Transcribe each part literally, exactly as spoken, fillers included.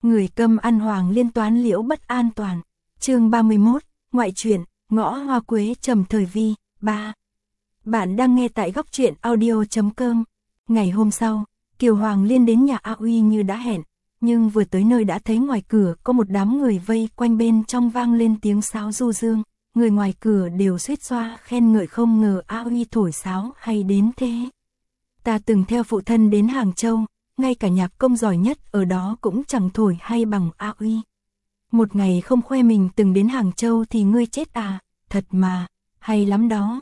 Người câm ăn Hoàng Liên toán liễu bất an toàn. Chương ba mươi mốt, ngoại truyện, ngõ hoa quế trầm thời vi, ba. Bạn đang nghe tại góc truyện audio chấm com. Ngày hôm sau, Kiều Hoàng Liên đến nhà A Uy như đã hẹn, nhưng vừa tới nơi đã thấy ngoài cửa có một đám người vây quanh, bên trong vang lên tiếng sáo du dương, người ngoài cửa đều suýt xoa khen ngợi không ngờ A Uy thổi sáo hay đến thế. Ta từng theo phụ thân đến Hàng Châu, ngay cả nhạc công giỏi nhất ở đó cũng chẳng thổi hay bằng A Uy. Một ngày không khoe mình từng đến Hàng Châu thì ngươi chết à, thật mà, hay lắm đó.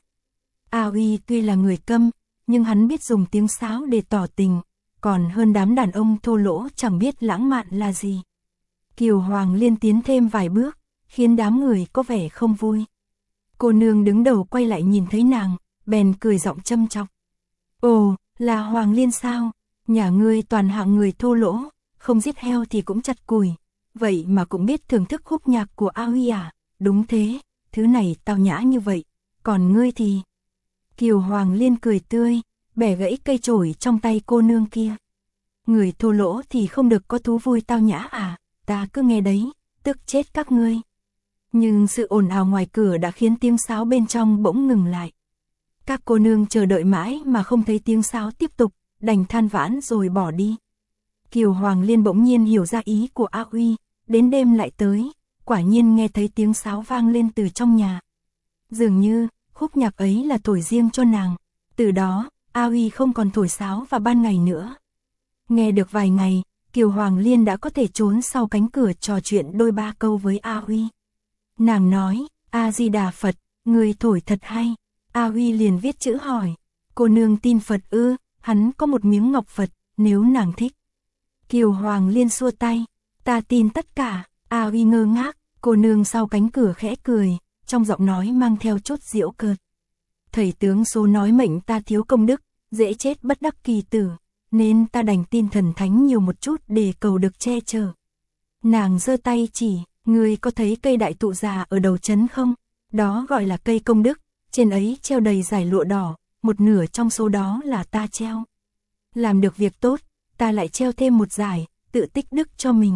A Uy tuy là người câm, nhưng hắn biết dùng tiếng sáo để tỏ tình, còn hơn đám đàn ông thô lỗ chẳng biết lãng mạn là gì. Kiều Hoàng Liên tiến thêm vài bước, khiến đám người có vẻ không vui. Cô nương đứng đầu quay lại nhìn thấy nàng, bèn cười giọng châm chọc. Ồ, là Hoàng Liên sao? Nhà ngươi toàn hạng người thô lỗ, không giết heo thì cũng chặt củi, vậy mà cũng biết thưởng thức khúc nhạc của A Uy à? Đúng thế, thứ này tao nhã như vậy, còn ngươi thì... Kiều Hoàng Liên cười tươi, bẻ gãy cây chổi trong tay cô nương kia. Người thô lỗ thì không được có thú vui tao nhã à? Ta cứ nghe đấy, tức chết các ngươi. Nhưng sự ồn ào ngoài cửa đã khiến tiếng sáo bên trong bỗng ngừng lại. Các cô nương chờ đợi mãi mà không thấy tiếng sáo tiếp tục, đành than vãn rồi bỏ đi. Kiều Hoàng Liên bỗng nhiên hiểu ra ý của A Uy, đến đêm lại tới, quả nhiên nghe thấy tiếng sáo vang lên từ trong nhà. Dường như, khúc nhạc ấy là thổi riêng cho nàng, từ đó, A Uy không còn thổi sáo vào ban ngày nữa. Nghe được vài ngày, Kiều Hoàng Liên đã có thể trốn sau cánh cửa trò chuyện đôi ba câu với A Uy. Nàng nói, A-di-đà Phật, người thổi thật hay. A Uy liền viết chữ hỏi, cô nương tin Phật ư? Hắn có một miếng ngọc Phật, nếu nàng thích. Kiều Hoàng Liên xua tay, ta tin tất cả. A Uy ngơ ngác, cô nương sau cánh cửa khẽ cười, trong giọng nói mang theo chút giễu cợt. Thầy tướng số nói mệnh ta thiếu công đức, dễ chết bất đắc kỳ tử, nên ta đành tin thần thánh nhiều một chút để cầu được che chở. Nàng giơ tay chỉ, ngươi có thấy cây đại thụ già ở đầu trấn không? Đó gọi là cây công đức, trên ấy treo đầy dải lụa đỏ, một nửa trong số đó là ta treo. Làm được việc tốt, ta lại treo thêm một dải, tự tích đức cho mình.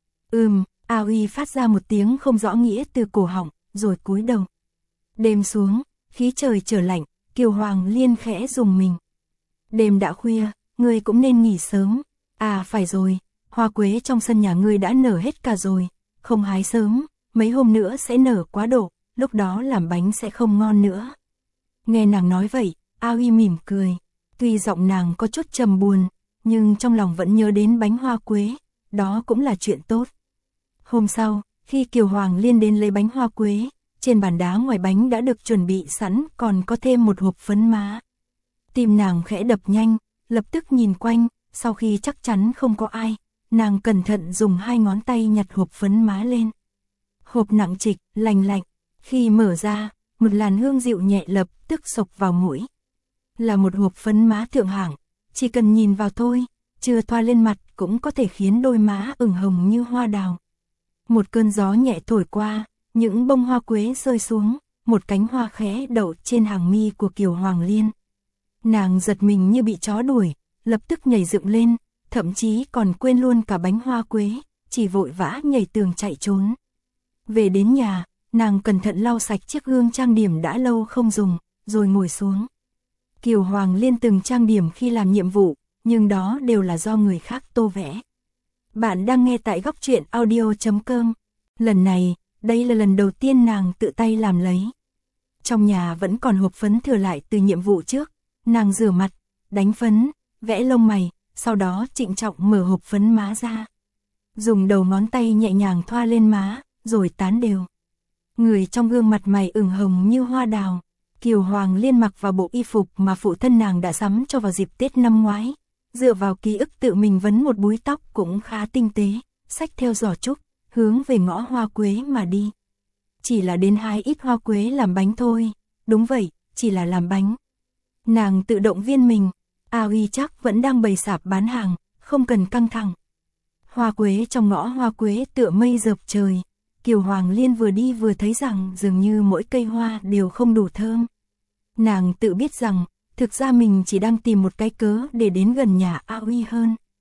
Ừm, A Uy phát ra một tiếng không rõ nghĩa từ cổ họng, rồi cúi đầu. Đêm xuống, khí trời trở lạnh, Kiều Hoàng Liên khẽ rùng mình. Đêm đã khuya, ngươi cũng nên nghỉ sớm. À phải rồi, hoa quế trong sân nhà ngươi đã nở hết cả rồi, không hái sớm, mấy hôm nữa sẽ nở quá độ, lúc đó làm bánh sẽ không ngon nữa. Nghe nàng nói vậy, A Uy mỉm cười, tuy giọng nàng có chút trầm buồn, nhưng trong lòng vẫn nhớ đến bánh hoa quế, đó cũng là chuyện tốt. Hôm sau, khi Kiều Hoàng Liên đến lấy bánh hoa quế, trên bàn đá ngoài bánh đã được chuẩn bị sẵn, còn có thêm một hộp phấn má. Tim nàng khẽ đập nhanh, lập tức nhìn quanh, sau khi chắc chắn không có ai, nàng cẩn thận dùng hai ngón tay nhặt hộp phấn má lên. Hộp nặng trịch, lành lạnh, khi mở ra, một làn hương dịu nhẹ lập tức xộc vào mũi. Là một hộp phấn má thượng hạng, chỉ cần nhìn vào thôi, chưa thoa lên mặt cũng có thể khiến đôi má ửng hồng như hoa đào. Một cơn gió nhẹ thổi qua, những bông hoa quế rơi xuống, một cánh hoa khẽ đậu trên hàng mi của Kiều Hoàng Liên. Nàng giật mình như bị chó đuổi, lập tức nhảy dựng lên, thậm chí còn quên luôn cả bánh hoa quế, chỉ vội vã nhảy tường chạy trốn. Về đến nhà, nàng cẩn thận lau sạch chiếc gương trang điểm đã lâu không dùng, rồi ngồi xuống. Kiều Hoàng Liên từng trang điểm khi làm nhiệm vụ, nhưng đó đều là do người khác tô vẽ. Bạn đang nghe tại góc truyện audio chấm com. Lần này, đây là lần đầu tiên nàng tự tay làm lấy. Trong nhà vẫn còn hộp phấn thừa lại từ nhiệm vụ trước, nàng rửa mặt, đánh phấn, vẽ lông mày, sau đó trịnh trọng mở hộp phấn má ra. Dùng đầu ngón tay nhẹ nhàng thoa lên má, rồi tán đều. Người trong gương mặt mày ửng hồng như hoa đào. Kiều Hoàng Liên mặc vào bộ y phục mà phụ thân nàng đã sắm cho vào dịp Tết năm ngoái. Dựa vào ký ức tự mình vấn một búi tóc cũng khá tinh tế, xách theo giỏ trúc, hướng về ngõ hoa quế mà đi. Chỉ là đến hái ít hoa quế làm bánh thôi, đúng vậy, chỉ là làm bánh. Nàng tự động viên mình, A Uy chắc vẫn đang bày sạp bán hàng, không cần căng thẳng. Hoa quế trong ngõ hoa quế tựa mây dợp trời, Kiều Hoàng Liên vừa đi vừa thấy rằng dường như mỗi cây hoa đều không đủ thơm. Nàng tự biết rằng, thực ra mình chỉ đang tìm một cái cớ để đến gần nhà A Uy hơn.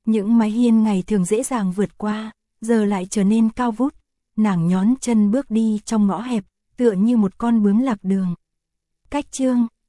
Những mái hiên ngày thường dễ dàng vượt qua, giờ lại trở nên cao vút. Nàng nhón chân bước đi trong ngõ hẹp, tựa như một con bướm lạc đường. Cách chương